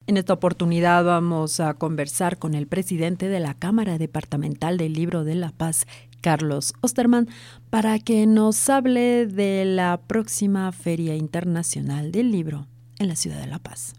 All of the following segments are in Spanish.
En esta oportunidad vamos a conversar con el presidente de la Cámara Departamental del Libro de La Paz, Carlos Osterman, para que nos hable de la próxima Feria Internacional del Libro en la ciudad de La Paz.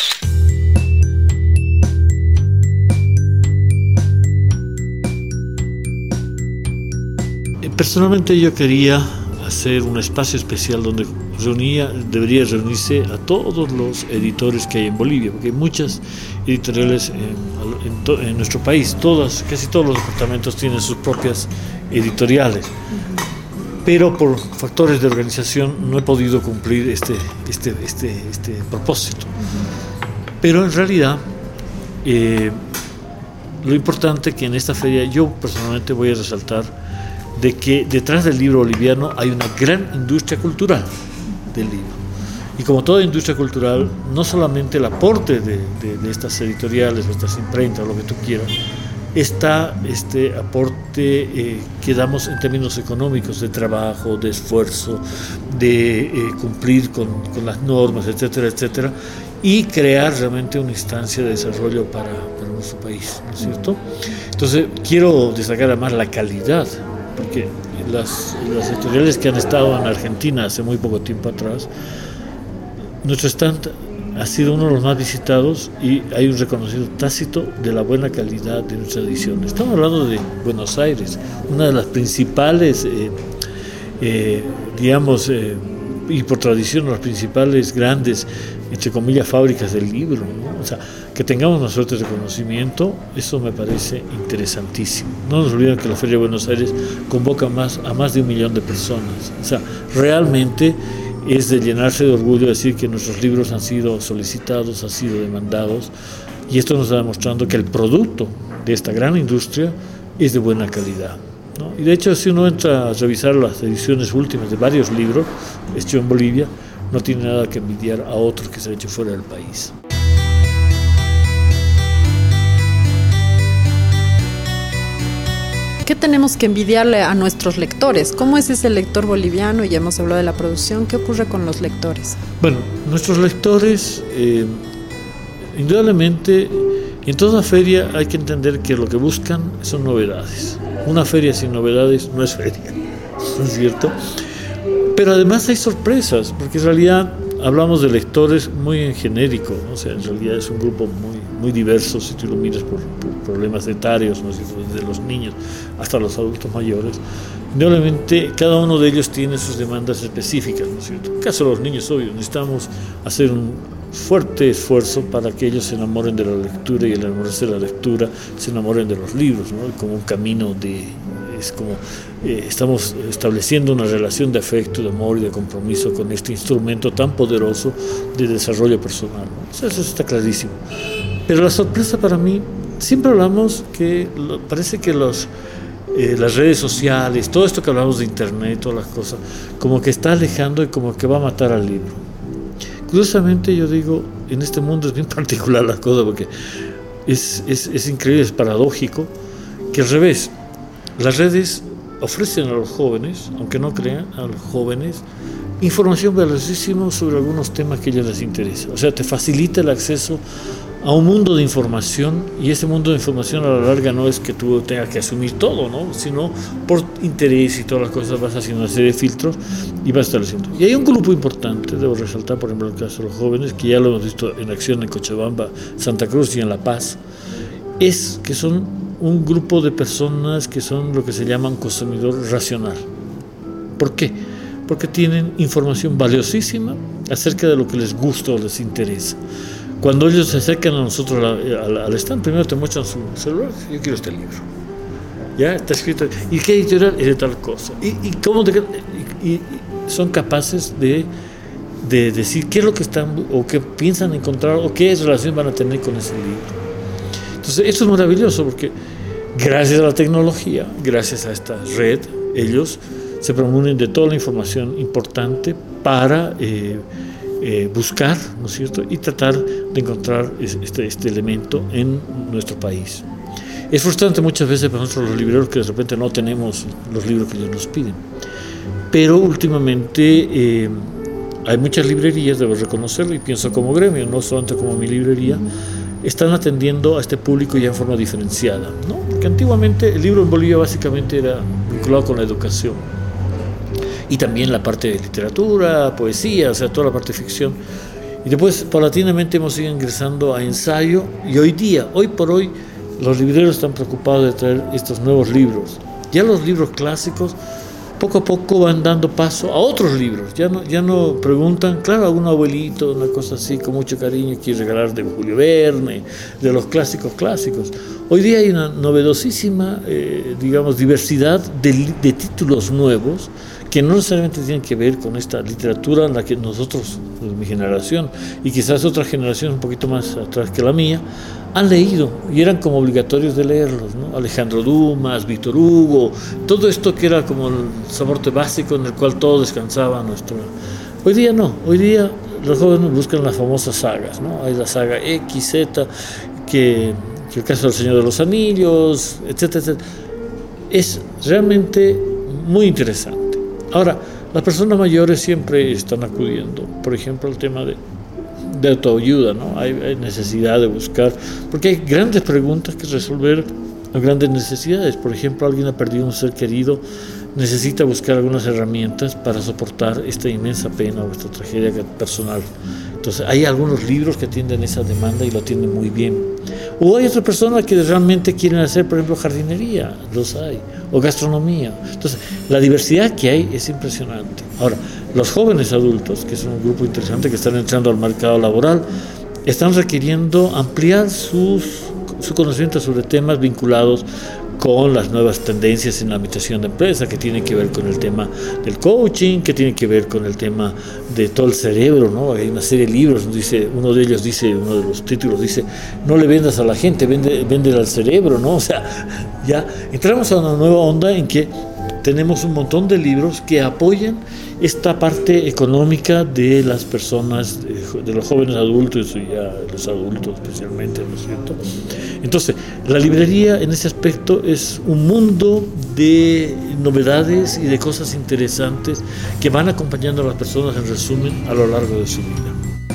Personalmente yo quería hacer un espacio especial donde debería reunirse a todos los editores que hay en Bolivia, porque hay muchas editoriales en nuestro país, casi todos los departamentos tienen sus propias editoriales, pero por factores de organización no he podido cumplir este propósito. Pero en realidad lo importante que en esta feria yo personalmente voy a resaltar de que detrás del libro boliviano hay una gran industria cultural del libro. Y como toda industria cultural, no solamente el aporte de estas editoriales, o estas imprentas, o lo que tú quieras, está este aporte que damos en términos económicos, de trabajo, de esfuerzo, de cumplir con las normas, etcétera, etcétera, y crear realmente una instancia de desarrollo para nuestro país, ¿no es cierto? Entonces, quiero destacar además la calidad, porque las editoriales que han estado en Argentina hace muy poco tiempo atrás, nuestro stand ha sido uno de los más visitados y hay un reconocido tácito de la buena calidad de nuestra edición. Estamos hablando de Buenos Aires, una de las principales, y por tradición las principales grandes, entre comillas, fábricas del libro, ¿no? O sea, que tengamos una suerte de reconocimiento, eso me parece interesantísimo. No nos olviden que la Feria de Buenos Aires convoca a más de 1 millón de personas. O sea, realmente es de llenarse de orgullo decir que nuestros libros han sido solicitados, han sido demandados, y esto nos está demostrando que el producto de esta gran industria es de buena calidad, ¿no? Y de hecho, si uno entra a revisar las ediciones últimas de varios libros hechos en Bolivia, no tiene nada que envidiar a otros que se han hecho fuera del país. ¿Qué tenemos que envidiarle a nuestros lectores? ¿Cómo es ese lector boliviano? Ya hemos hablado de la producción. ¿Qué ocurre con los lectores? Bueno, nuestros lectores, indudablemente, en toda feria hay que entender que lo que buscan son novedades. Una feria sin novedades no es feria, ¿no es cierto? Pero además hay sorpresas, porque en realidad hablamos de lectores muy en genérico, ¿no? O sea, en realidad es un grupo muy diverso, si tú lo miras por problemas etarios, ¿no? Desde los niños hasta los adultos mayores. Indudablemente, cada uno de ellos tiene sus demandas específicas, ¿no es cierto? En el caso de los niños, obvio, necesitamos hacer un fuerte esfuerzo para que ellos se enamoren de la lectura, y al enamorarse de la lectura se enamoren de los libros, ¿no? Como un camino estamos estableciendo una relación de afecto, de amor y de compromiso con este instrumento tan poderoso de desarrollo personal, ¿no? Eso está clarísimo. Pero la sorpresa para mí, siempre hablamos que parece que las redes sociales, todo esto que hablamos de internet, todas las cosas, como que está alejando y como que va a matar al libro. Curiosamente, yo digo, en este mundo es bien particular la cosa, porque es increíble, es paradójico, que al revés, las redes ofrecen a los jóvenes, aunque no crean, a los jóvenes, información valiosísima sobre algunos temas que a ellos les interesa. O sea, te facilita el acceso a un mundo de información, y ese mundo de información a la larga no es que tú tengas que asumir todo, ¿no? Sino por interés y todas las cosas vas haciendo una serie de filtros y vas estableciendo. Y hay un grupo importante, debo resaltar, por ejemplo, el caso de los jóvenes, que ya lo hemos visto en acción en Cochabamba, Santa Cruz y en La Paz, es que son un grupo de personas que son lo que se llaman consumidor racional. ¿Por qué? Porque tienen información valiosísima acerca de lo que les gusta o les interesa. Cuando ellos se acercan a nosotros al stand, primero te muestran su celular. Yo quiero este libro. Ya está escrito. ¿Y qué editorial? Es de tal cosa. Y son capaces de decir qué es lo que están o qué piensan encontrar o qué relación van a tener con ese libro. Entonces, esto es maravilloso porque gracias a la tecnología, gracias a esta red, ellos se premunen de toda la información importante para buscar, ¿no es cierto?, y tratar de encontrar este elemento en nuestro país. Es frustrante muchas veces para nosotros los libreros que de repente no tenemos los libros que ellos nos piden, pero últimamente hay muchas librerías, debo reconocerlo, y pienso como gremio, no solamente como mi librería, están atendiendo a este público ya en forma diferenciada, ¿no? Porque antiguamente el libro en Bolivia básicamente era vinculado con la educación y también la parte de literatura, poesía, o sea, toda la parte de ficción. Y después, paulatinamente, hemos ido ingresando a ensayo, y hoy por hoy, los libreros están preocupados de traer estos nuevos libros. Ya los libros clásicos poco a poco van dando paso a otros libros. Ya no preguntan, claro, algún abuelito, una cosa así, con mucho cariño, quiere regalar de Julio Verne, de los clásicos. Hoy día hay una novedosísima, diversidad de títulos nuevos que no necesariamente tienen que ver con esta literatura en la que nosotros, mi generación, y quizás otras generaciones un poquito más atrás que la mía, han leído y eran como obligatorios de leerlos, ¿no? Alejandro Dumas, Víctor Hugo, todo esto que era como el soporte básico en el cual todo descansaba nuestro. Hoy día no, hoy día los jóvenes buscan las famosas sagas, ¿no? Hay la saga X, Z, que el caso del Señor de los Anillos, etcétera, etcétera. Es realmente muy interesante. Ahora, las personas mayores siempre están acudiendo, por ejemplo, al tema de autoayuda, ¿no? Hay necesidad de buscar, porque hay grandes preguntas que resolver, grandes necesidades. Por ejemplo, alguien ha perdido un ser querido, necesita buscar algunas herramientas para soportar esta inmensa pena o esta tragedia personal. Entonces, hay algunos libros que atienden esa demanda y lo atienden muy bien. O hay otras personas que realmente quieren hacer, por ejemplo, jardinería, los hay, o gastronomía. Entonces, la diversidad que hay es impresionante. Ahora, los jóvenes adultos, que es un grupo interesante que están entrando al mercado laboral, están requiriendo ampliar su conocimiento sobre temas vinculados con las nuevas tendencias en la administración de empresas, que tienen que ver con el tema del coaching, que tienen que ver con el tema de todo el cerebro, ¿no? Hay una serie de libros, uno de los títulos dice, no le vendas a la gente, véndele al cerebro, ¿no? O sea, ya entramos a una nueva onda en que tenemos un montón de libros que apoyan esta parte económica de las personas, de los jóvenes adultos y ya los adultos especialmente, ¿no es cierto? Entonces, la librería en ese aspecto es un mundo de novedades y de cosas interesantes que van acompañando a las personas, en resumen, a lo largo de su vida.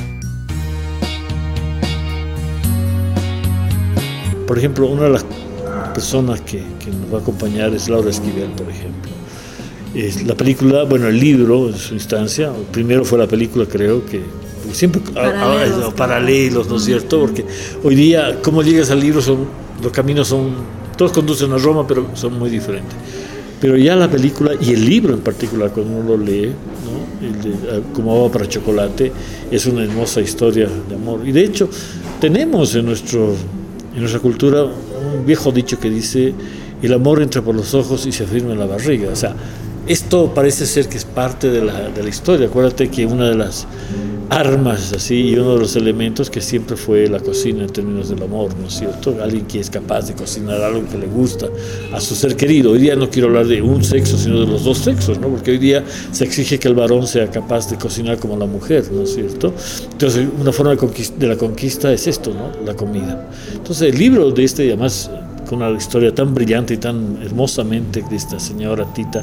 Por ejemplo, una de las personas que nos va a acompañar es Laura Esquivel, por ejemplo. Es la película, el libro en su instancia, primero fue la película, creo que siempre paralelos, ¿no es cierto? Porque hoy día, cómo llegas al libro, los caminos todos conducen a Roma, pero son muy diferentes. Pero ya la película y el libro en particular, cuando uno lo lee, ¿no? Como agua para chocolate, es una hermosa historia de amor. Y de hecho, tenemos en nuestra cultura un viejo dicho que dice: el amor entra por los ojos y se afirma en la barriga. O sea, esto parece ser que es parte de la historia. Acuérdate que una de las armas así y uno de los elementos que siempre fue la cocina en términos del amor, ¿no es cierto? Alguien que es capaz de cocinar algo que le gusta a su ser querido. Hoy día no quiero hablar de un sexo, sino de los dos sexos, ¿no? Porque hoy día se exige que el varón sea capaz de cocinar como la mujer, ¿no es cierto? Entonces, una forma de la conquista es esto, ¿no? La comida. Entonces, el libro de además, con una historia tan brillante y tan hermosamente de esta señora Tita,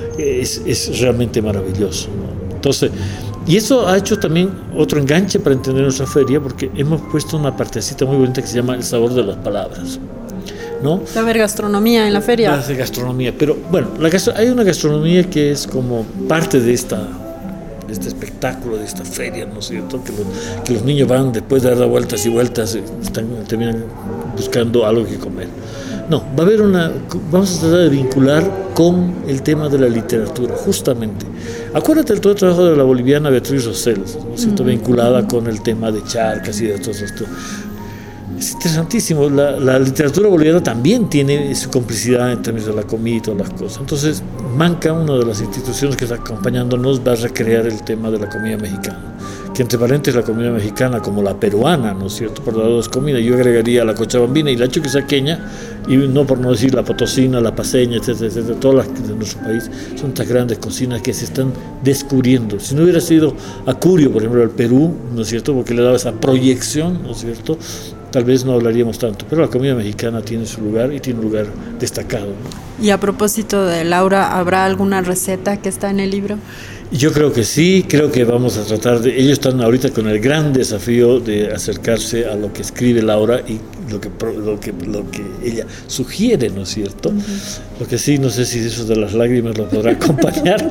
es realmente maravilloso, ¿no? Entonces, y eso ha hecho también otro enganche para entender nuestra feria, porque hemos puesto una partecita muy bonita que se llama El sabor de las palabras, ¿no? Va a haber gastronomía en la feria. Va a haber gastronomía, pero hay una gastronomía que es como parte de este espectáculo, de esta feria, ¿no es cierto? Que los niños van, después de dar vueltas y vueltas, terminan buscando algo que comer. No, vamos a tratar de vincular con el tema de la literatura, justamente. Acuérdate de todo el trabajo de la boliviana Beatriz Rosell, ¿no es cierto? Vinculada con el tema de charcas y de todo esto. Es interesantísimo. La literatura boliviana también tiene su complicidad en términos de la comida y todas las cosas. Entonces, Manca, una de las instituciones que está acompañándonos, va a recrear el tema de la comida mexicana, que entre paréntesis la comida mexicana, como la peruana, ¿no es cierto?, por las dos comidas, yo agregaría la cochabambina y la chuquisaqueña, y no por no decir la potosina, la paceña, etcétera, etcétera. Todas las de nuestro país son estas grandes cocinas que se están descubriendo. Si no hubiera sido Acurio, por ejemplo, el Perú, ¿no es cierto?, porque le daba esa proyección, ¿no es cierto?, tal vez no hablaríamos tanto, pero la comida mexicana tiene su lugar y tiene un lugar destacado, ¿no? Y a propósito de Laura, ¿habrá alguna receta que está en el libro? Yo creo que sí, creo que vamos a tratar de... Ellos están ahorita con el gran desafío de acercarse a lo que escribe Laura y lo que ella sugiere, ¿no es cierto? Uh-huh. Lo que sí, no sé si eso de las lágrimas lo podrá acompañar,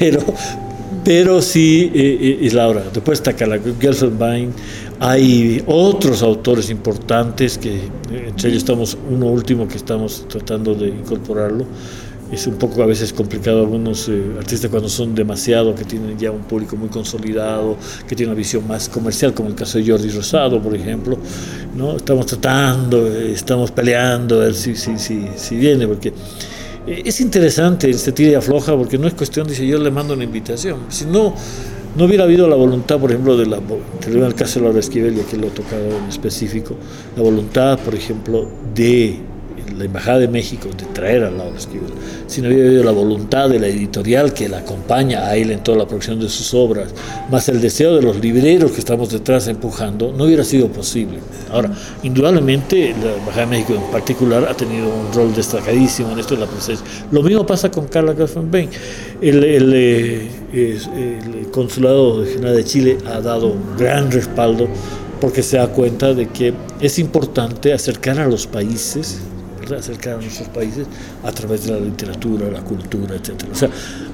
pero sí es Laura. Después está Carla Gelfenbein. Hay otros autores importantes que entre ellos estamos, uno último que estamos tratando de incorporarlo. Es un poco a veces complicado algunos artistas cuando son demasiado, que tienen ya un público muy consolidado, que tienen una visión más comercial, como el caso de Jordi Rosado, por ejemplo, ¿no? Estamos tratando, estamos peleando a ver si viene, porque es interesante este tira y afloja, porque no es cuestión, dice, yo le mando una invitación, si no hubiera habido la voluntad, por ejemplo, te digo el caso de Laura Esquivel, y aquí lo he tocado en específico, la voluntad, por ejemplo, de la Embajada de México de traer a Laura Esquivel, si no hubiera habido la voluntad de la editorial que la acompaña a él en toda la producción de sus obras, más el deseo de los libreros que estamos detrás empujando, no hubiera sido posible. Ahora, indudablemente la Embajada de México en particular ha tenido un rol destacadísimo en esto de la presencia. Lo mismo pasa con Carla Gelfenbein. El Consulado General de Chile ha dado un gran respaldo porque se da cuenta de que es importante acercar a los países, acercar a nuestros países a través de la literatura, la cultura, etc. O sea,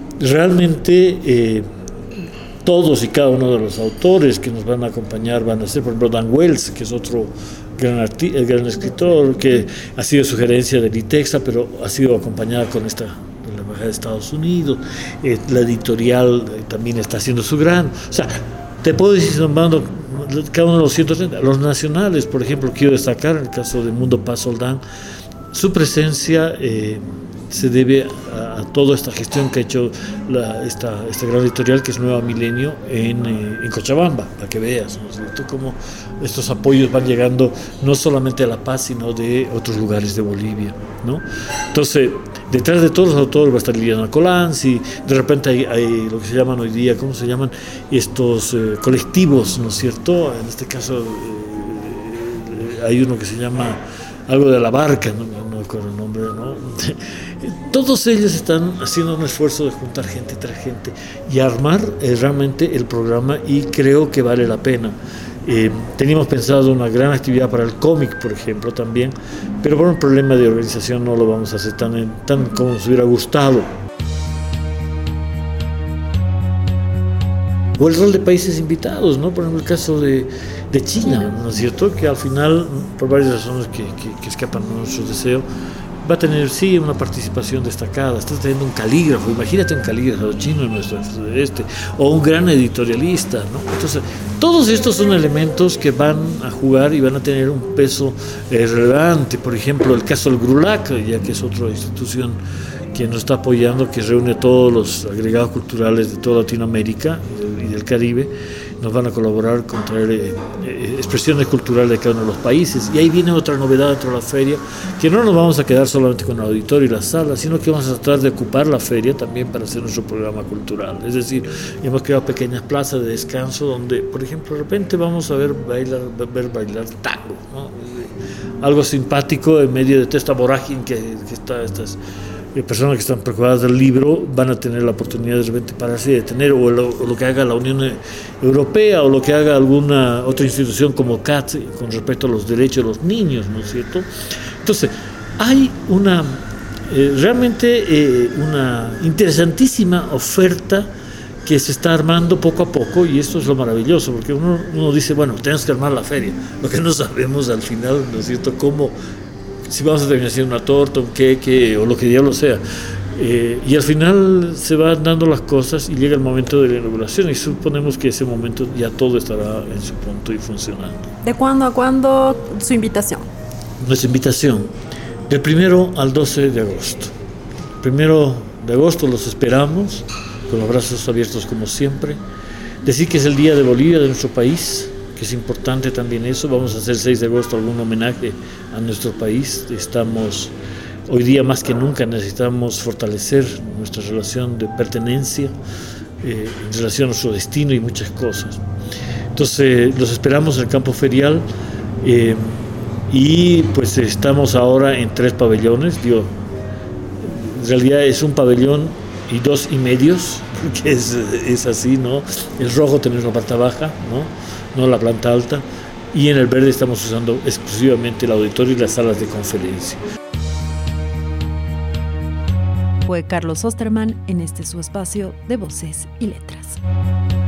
realmente todos y cada uno de los autores que nos van a acompañar van a ser, por ejemplo, Dan Wells, que es otro gran escritor, que ha sido sugerencia de Litexa, pero ha sido acompañada con esta de la Embajada de Estados Unidos. La editorial también está haciendo su gran... O sea, te puedo decir, nombrando cada uno de los 130, los nacionales, por ejemplo, quiero destacar el caso de Mundo Paz Soldán. Su presencia se debe a toda esta gestión que ha hecho esta gran editorial, que es Nueva Milenio, en Cochabamba, para que veas, ¿no es cierto?, cómo estos apoyos van llegando no solamente a La Paz, sino de otros lugares de Bolivia, ¿no? Entonces, detrás de todos los autores va a estar Liliana Colanzi, de repente hay lo que se llaman hoy día, ¿cómo se llaman? Estos colectivos, ¿no es cierto? En este caso hay uno que se llama algo de la barca, no recuerdo el nombre, ¿no? Todos ellos están haciendo un esfuerzo de juntar gente tras gente y armar realmente el programa, y creo que vale la pena. Teníamos pensado una gran actividad para el cómic, por ejemplo, también, pero por un problema de organización no lo vamos a hacer tan como nos hubiera gustado. O el rol de países invitados, ¿no? Por ejemplo, el caso de China, ¿no es cierto?, que al final, por varias razones que escapan a nuestro deseo, va a tener, sí, una participación destacada. Está teniendo un calígrafo, imagínate un calígrafo chino en nuestro este, o un gran editorialista, ¿no? Entonces, todos estos son elementos que van a jugar y van a tener un peso relevante. Por ejemplo, el caso del GRULAC, ya que es otra institución que nos está apoyando, que reúne todos los agregados culturales de toda Latinoamérica y del Caribe. Nos van a colaborar con traer expresiones culturales de cada uno de los países. Y ahí viene otra novedad dentro de la feria, que no nos vamos a quedar solamente con el auditorio y la sala, sino que vamos a tratar de ocupar la feria también para hacer nuestro programa cultural. Es decir, hemos creado pequeñas plazas de descanso donde, por ejemplo, de repente vamos a ver bailar tango, ¿no? Algo simpático en medio de toda esta vorágine que está estas personas que están preocupadas del libro van a tener la oportunidad de repente pararse y detener, o lo que haga la Unión Europea, o lo que haga alguna otra institución como CAT con respecto a los derechos de los niños, ¿no es cierto? Entonces, hay realmente una interesantísima oferta que se está armando poco a poco, y esto es lo maravilloso, porque uno dice, bueno, tenemos que armar la feria, lo que no sabemos al final, ¿no es cierto?, cómo, si vamos a terminar haciendo una torta, un queque o lo que diablo sea. Y al final se van dando las cosas y llega el momento de la inauguración, y suponemos que ese momento ya todo estará en su punto y funcionando. ¿De cuándo a cuándo su invitación? Nuestra invitación, del 1 al 12 de agosto. 1 de agosto los esperamos con los brazos abiertos como siempre. Decir que es el Día de Bolivia, de nuestro país, que es importante también eso. Vamos a hacer el 6 de agosto algún homenaje a nuestro país. Hoy día más que nunca necesitamos fortalecer nuestra relación de pertenencia en relación a nuestro destino y muchas cosas. Entonces los esperamos en el campo ferial, y pues estamos ahora en 3 pabellones. En realidad es un pabellón y 2,5, porque es así, ¿no? El rojo tenemos la planta baja, no la planta alta, y en el verde estamos usando exclusivamente el auditorio y las salas de conferencia. Fue Carlos Osterman en este su espacio de Voces y Letras.